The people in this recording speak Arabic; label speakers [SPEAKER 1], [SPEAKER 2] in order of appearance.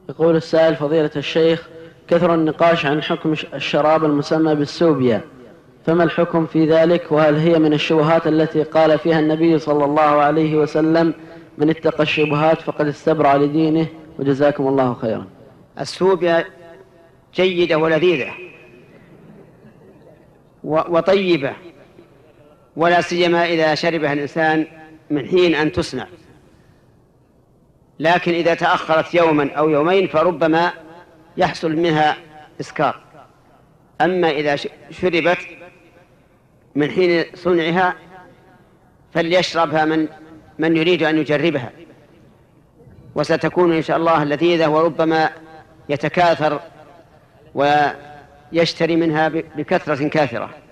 [SPEAKER 1] يقول السائل: فضيلة الشيخ، كثر النقاش عن حكم الشراب المسمى بالسوبيا، فما الحكم في ذلك؟ وهل هي من الشبهات التي قال فيها النبي صلى الله عليه وسلم: من اتقى الشبهات فقد استبرأ لدينه؟ وجزاكم الله خيرا.
[SPEAKER 2] السوبيا جيدة ولذيذة وطيبة، ولا سيما إذا شربها الإنسان من حين أن تصنع، لكن إذا تأخرت يوما أو يومين فربما يحصل منها إسكار. أما إذا شربت من حين صنعها فليشربها من يريد أن يجربها، وستكون إن شاء الله لذيذة، وربما يتكاثر ويشتري منها بكثرة كاثرة.